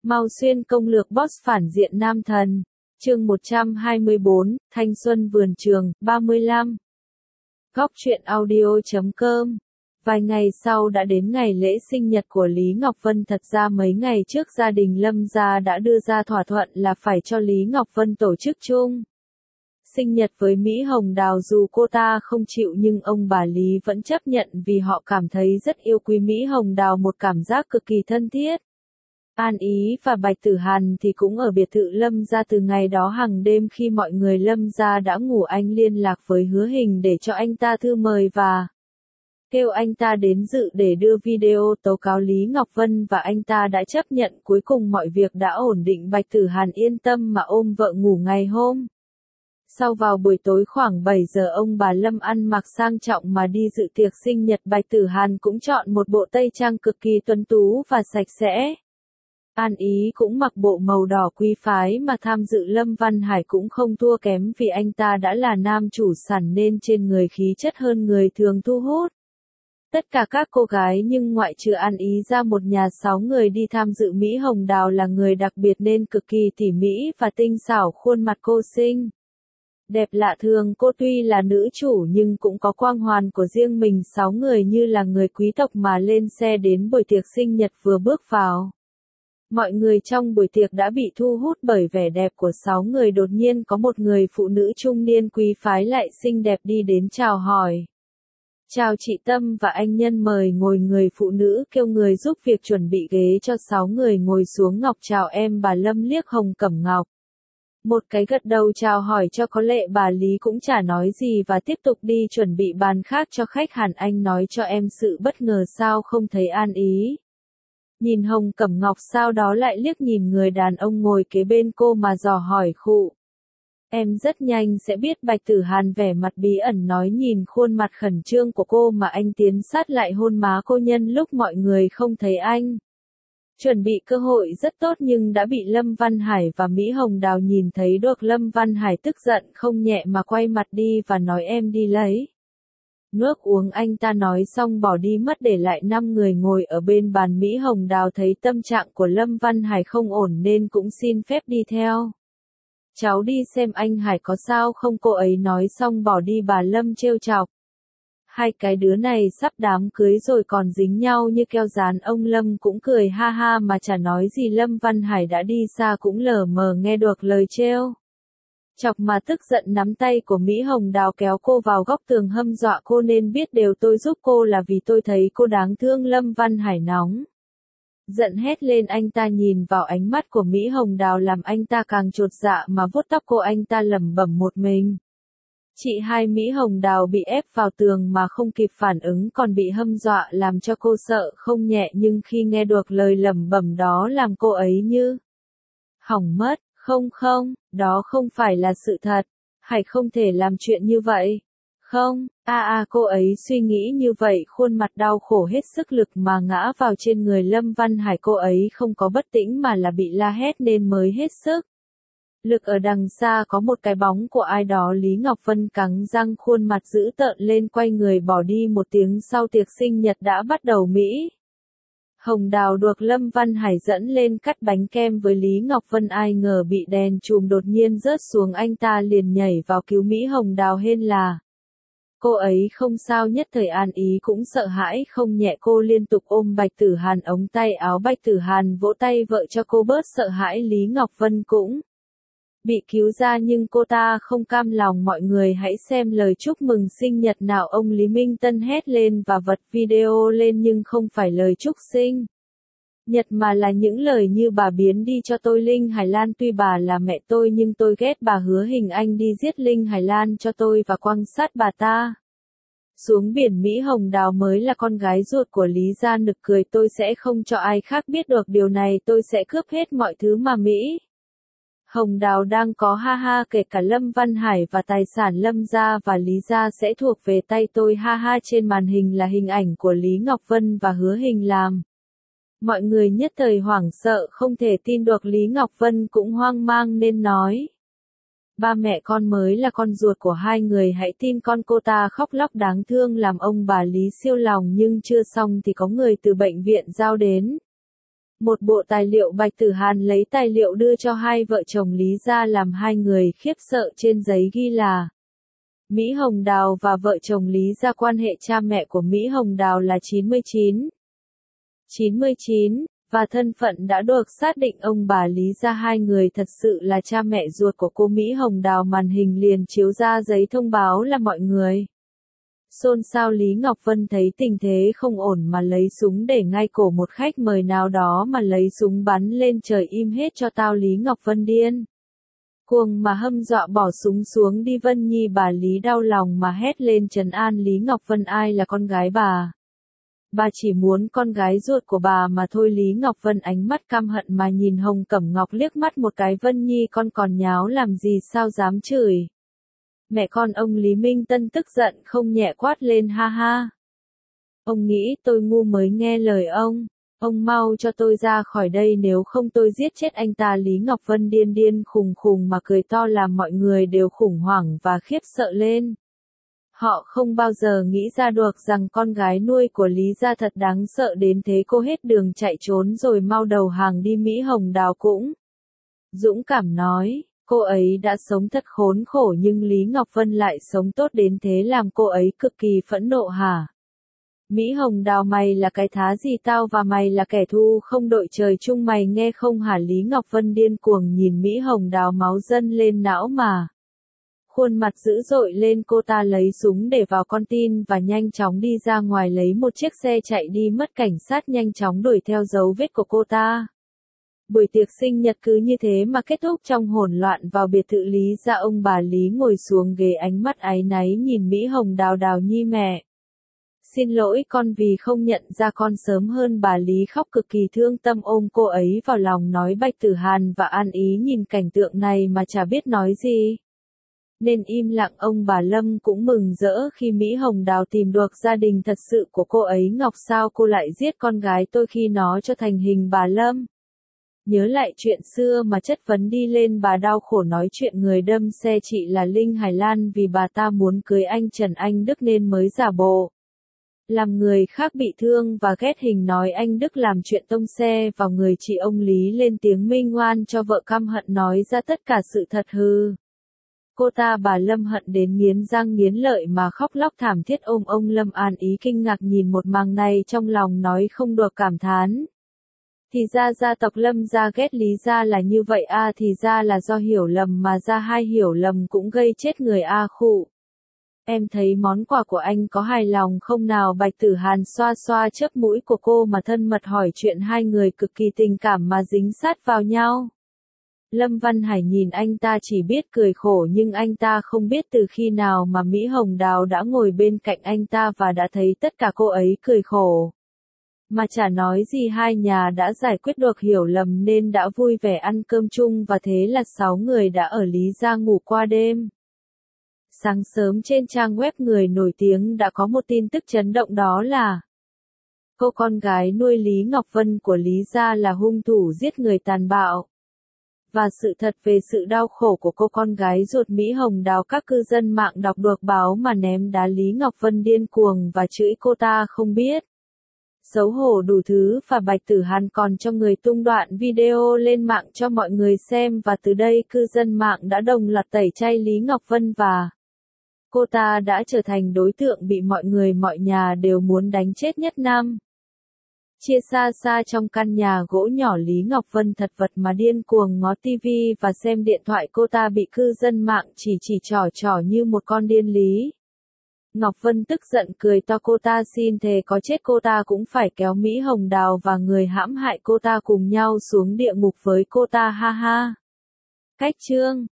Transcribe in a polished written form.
Mao Xuyên công lược boss phản diện nam thần. Chương 124, Thanh xuân vườn trường, 35. Góc truyện audio.com. Vài ngày sau đã đến ngày lễ sinh nhật của Lý Ngọc Vân. Thật ra mấy ngày trước gia đình Lâm gia đã đưa ra thỏa thuận là phải cho Lý Ngọc Vân tổ chức chung sinh nhật với Mỹ Hồng Đào. Dù cô ta không chịu nhưng ông bà Lý vẫn chấp nhận vì họ cảm thấy rất yêu quý Mỹ Hồng Đào, một cảm giác cực kỳ thân thiết. An Ý và Bạch Tử Hàn thì cũng ở biệt thự Lâm gia từ ngày đó. Hàng đêm khi mọi người Lâm gia đã ngủ, anh liên lạc với Hứa Hình để cho anh ta thư mời và kêu anh ta đến dự để đưa video tố cáo Lý Ngọc Vân, và anh ta đã chấp nhận. Cuối cùng mọi việc đã ổn định, Bạch Tử Hàn yên tâm mà ôm vợ ngủ ngày hôm sau. Vào buổi tối khoảng 7 giờ, ông bà Lâm ăn mặc sang trọng mà đi dự tiệc sinh nhật. Bạch Tử Hàn cũng chọn một bộ tây trang cực kỳ tuấn tú và sạch sẽ. An Ý cũng mặc bộ màu đỏ quý phái mà tham dự. Lâm Văn Hải cũng không thua kém vì anh ta đã là nam chủ sẵn nên trên người khí chất hơn người thường thu hút tất cả các cô gái, nhưng ngoại trừ An Ý ra, một nhà 6 người đi tham dự. Mỹ Hồng Đào là người đặc biệt nên cực kỳ tỉ mỉ và tinh xảo. Khuôn mặt cô xinh đẹp lạ thường. Cô tuy là nữ chủ nhưng cũng có quang hoàn của riêng mình. 6 người như là người quý tộc mà lên xe đến buổi tiệc sinh nhật. Vừa bước vào, mọi người trong buổi tiệc đã bị thu hút bởi vẻ đẹp của 6 người. Đột nhiên có một người phụ nữ trung niên quý phái lại xinh đẹp đi đến chào hỏi. Chào chị Tâm và anh Nhân, mời ngồi. Người phụ nữ kêu người giúp việc chuẩn bị ghế cho 6 người ngồi xuống. Ngọc chào em. Bà Lâm liếc Hồng Cẩm Ngọc một cái, gật đầu chào hỏi cho có lệ. Bà Lý cũng chả nói gì và tiếp tục đi chuẩn bị bàn khác cho khách. Hàn Anh nói cho em sự bất ngờ sao không thấy An Ý. Nhìn Hồng Cẩm Ngọc, sau đó lại liếc nhìn người đàn ông ngồi kế bên cô mà dò hỏi. Khụ, em rất nhanh sẽ biết. Bạch Tử Hàn vẻ mặt bí ẩn nói. Nhìn khuôn mặt khẩn trương của cô mà anh tiến sát lại hôn má cô nhân lúc mọi người không thấy anh. Chuẩn bị cơ hội rất tốt nhưng đã bị Lâm Văn Hải và Mỹ Hồng Đào nhìn thấy được. Lâm Văn Hải tức giận không nhẹ mà quay mặt đi và nói em đi lấy nước uống. Anh ta nói xong bỏ đi mất, để lại 5 người ngồi ở bên bàn. Mỹ Hồng Đào thấy tâm trạng của Lâm Văn Hải không ổn nên cũng xin phép đi theo. Cháu đi xem anh Hải có sao không, cô ấy nói xong bỏ đi. Bà Lâm trêu chọc. Hai cái đứa này sắp đám cưới rồi còn dính nhau như keo dán. Ông Lâm cũng cười ha ha mà chả nói gì. Lâm Văn Hải đã đi xa cũng lờ mờ nghe được lời trêu chọc mà tức giận nắm tay của Mỹ Hồng Đào kéo cô vào góc tường hâm dọa cô. Nên biết đều tôi giúp cô là vì tôi thấy cô đáng thương. Lâm Văn Hải nóng giận hét lên. Anh ta nhìn vào ánh mắt của Mỹ Hồng Đào làm anh ta càng chột dạ mà vuốt tóc cô. Anh ta lẩm bẩm một mình. Chị hai. Mỹ Hồng Đào bị ép vào tường mà không kịp phản ứng, còn bị hâm dọa làm cho cô sợ không nhẹ. Nhưng khi nghe được lời lẩm bẩm đó làm cô ấy như hỏng mất. Không, đó không phải là sự thật. Hải không thể làm chuyện như vậy. Không, cô ấy suy nghĩ như vậy. Khuôn mặt đau khổ hết sức lực mà ngã vào trên người Lâm Văn Hải. Cô ấy không có bất tĩnh mà là bị la hét nên mới hết sức lực. Ở đằng xa có một cái bóng của ai đó. Lý Ngọc Vân cắn răng, khuôn mặt dữ tợn lên, quay người bỏ đi. Một tiếng sau, tiệc sinh nhật đã bắt đầu. Mỹ Hồng Đào được Lâm Văn Hải dẫn lên cắt bánh kem với Lý Ngọc Vân. Ai ngờ bị đèn chùm đột nhiên rớt xuống, anh ta liền nhảy vào cứu Mỹ Hồng Đào. Hên là cô ấy không sao. Nhất thời An Ý cũng sợ hãi không nhẹ, cô liên tục ôm Bạch Tử Hàn ống tay áo. Bạch Tử Hàn vỗ tay vợ cho cô bớt sợ hãi. Lý Ngọc Vân cũng bị cứu ra nhưng cô ta không cam lòng. Mọi người hãy xem lời chúc mừng sinh nhật nào. Ông Lý Minh Tân hét lên và bật video lên, nhưng không phải lời chúc sinh nhật mà là những lời như bà biến đi cho tôi Linh Hải Lan. Tuy bà là mẹ tôi nhưng tôi ghét bà. Hứa Hình anh đi giết Linh Hải Lan cho tôi và quăng sát bà ta xuống biển. Mỹ Hồng Đào mới là con gái ruột của Lý gia. Nực cười. Tôi sẽ không cho ai khác biết được điều này. Tôi sẽ cướp hết mọi thứ mà Mỹ Hồng Đào đang có. Ha ha, kể cả Lâm Văn Hải và tài sản Lâm gia và Lý gia sẽ thuộc về tay tôi. Ha ha. Trên màn hình là hình ảnh của Lý Ngọc Vân và Hứa Hình làm mọi người nhất thời hoảng sợ không thể tin được. Lý Ngọc Vân cũng hoang mang nên nói. Ba mẹ con mới là con ruột của hai người, hãy tin con. Cô ta khóc lóc đáng thương làm ông bà Lý siêu lòng. Nhưng chưa xong thì có người từ bệnh viện giao đến. Một bộ tài liệu Bạch Tử Hàn lấy tài liệu đưa cho hai vợ chồng Lý gia làm hai người khiếp sợ. Trên giấy ghi là Mỹ Hồng Đào và vợ chồng Lý gia, quan hệ cha mẹ của Mỹ Hồng Đào là 99, và thân phận đã được xác định. Ông bà Lý gia hai người thật sự là cha mẹ ruột của cô Mỹ Hồng Đào. Màn hình liền chiếu ra giấy thông báo là mọi người xôn xao. Lý Ngọc Vân thấy tình thế không ổn mà lấy súng để ngay cổ một khách mời nào đó mà lấy súng bắn lên trời. Im hết cho tao! Lý Ngọc Vân điên cuồng mà hâm dọa bỏ súng xuống đi. Vân Nhi bà Lý đau lòng mà hét lên trấn an Lý Ngọc Vân. Ai là con gái bà? Bà chỉ muốn con gái ruột của bà mà thôi. Lý Ngọc Vân ánh mắt căm hận mà nhìn Hồng Cẩm Ngọc liếc mắt một cái. Vân Nhi con còn nháo làm gì, sao dám chửi mẹ con? Ông Lý Minh Tân tức giận không nhẹ quát lên. Ha ha! Ông nghĩ tôi ngu mới nghe lời ông? Ông mau cho tôi ra khỏi đây, nếu không tôi giết chết anh ta! Lý Ngọc Vân điên khùng mà cười to làm mọi người đều khủng hoảng và khiếp sợ lên. Họ không bao giờ nghĩ ra được rằng con gái nuôi của Lý gia thật đáng sợ đến thế. Cô hết đường chạy trốn rồi mau đầu hàng đi. Mỹ Hồng Đào cũng dũng cảm nói, cô ấy đã sống thật khốn khổ nhưng Lý Ngọc Vân lại sống tốt đến thế làm cô ấy cực kỳ phẫn nộ. Hả? Mỹ Hồng Đào, mày là cái thá gì? Tao và mày là kẻ thù không đội trời chung, mày nghe không hả? Lý Ngọc Vân điên cuồng nhìn Mỹ Hồng Đào, máu dâng lên não mà khuôn mặt dữ dội lên. Cô ta lấy súng để vào con tin và nhanh chóng đi ra ngoài, lấy một chiếc xe chạy đi mất. Cảnh sát nhanh chóng đuổi theo dấu vết của cô ta. Buổi tiệc sinh nhật cứ như thế mà kết thúc trong hỗn loạn. Vào biệt thự Lý gia, ông bà Lý ngồi xuống ghế, ánh mắt áy náy nhìn Mỹ Hồng Đào. Đào Nhi, mẹ xin lỗi con vì không nhận ra con sớm hơn. Bà Lý khóc cực kỳ thương tâm ôm cô ấy vào lòng nói. Bạch Tử Hàn và An Ý nhìn cảnh tượng này mà chả biết nói gì nên im lặng. Ông bà Lâm cũng mừng rỡ khi Mỹ Hồng Đào tìm được gia đình thật sự của cô ấy. Ngọc, sao cô lại giết con gái tôi khi nó cho thành hình? Bà Lâm nhớ lại chuyện xưa mà chất vấn đi lên. Bà đau khổ nói chuyện người đâm xe chị là Linh Hải Lan vì bà ta muốn cưới anh Trần Anh Đức nên mới giả bộ làm người khác bị thương và ghét hình nói anh Đức làm chuyện tông xe vào người chị. Ông Lý lên tiếng minh oan cho vợ, căm hận nói ra tất cả sự thật. Hừ, cô ta! Bà Lâm hận đến nghiến răng nghiến lợi mà khóc lóc thảm thiết ôm ông Lâm. An Ý kinh ngạc nhìn một màn này trong lòng nói không được, cảm thán. Thì ra gia tộc Lâm gia ghét Lý gia là như vậy à? Thì ra là do hiểu lầm mà ra. Hai hiểu lầm cũng gây chết người à? Khụ. Em thấy món quà của anh có hài lòng không nào? Bạch Tử Hàn xoa xoa chớp mũi của cô mà thân mật hỏi chuyện. Hai người cực kỳ tình cảm mà dính sát vào nhau. Lâm Văn Hải nhìn anh ta chỉ biết cười khổ, nhưng anh ta không biết từ khi nào mà Mỹ Hồng Đào đã ngồi bên cạnh anh ta và đã thấy tất cả cô ấy cười khổ. Mà chả nói gì, hai nhà đã giải quyết được hiểu lầm nên đã vui vẻ ăn cơm chung và thế là 6 người đã ở Lý gia ngủ qua đêm. Sáng sớm trên trang web người nổi tiếng đã có một tin tức chấn động, đó là cô con gái nuôi Lý Ngọc Vân của Lý gia là hung thủ giết người tàn bạo. Và sự thật về sự đau khổ của cô con gái ruột Mỹ Hồng Đào. Các cư dân mạng đọc được báo mà ném đá Lý Ngọc Vân điên cuồng và chửi cô ta không biết xấu hổ đủ thứ, và Bạch Tử Hàn còn cho người tung đoạn video lên mạng cho mọi người xem, và từ đây cư dân mạng đã đồng loạt tẩy chay Lý Ngọc Vân và cô ta đã trở thành đối tượng bị mọi người mọi nhà đều muốn đánh chết nhất năm. Chia xa xa trong căn nhà gỗ nhỏ, Lý Ngọc Vân thật vật mà điên cuồng ngó tivi và xem điện thoại. Cô ta bị cư dân mạng chỉ trỏ như một con điên. Lý Ngọc Vân tức giận cười to, cô ta xin thề có chết cô ta cũng phải kéo Mỹ Hồng Đào và người hãm hại cô ta cùng nhau xuống địa ngục với cô ta. Ha ha. Cách chương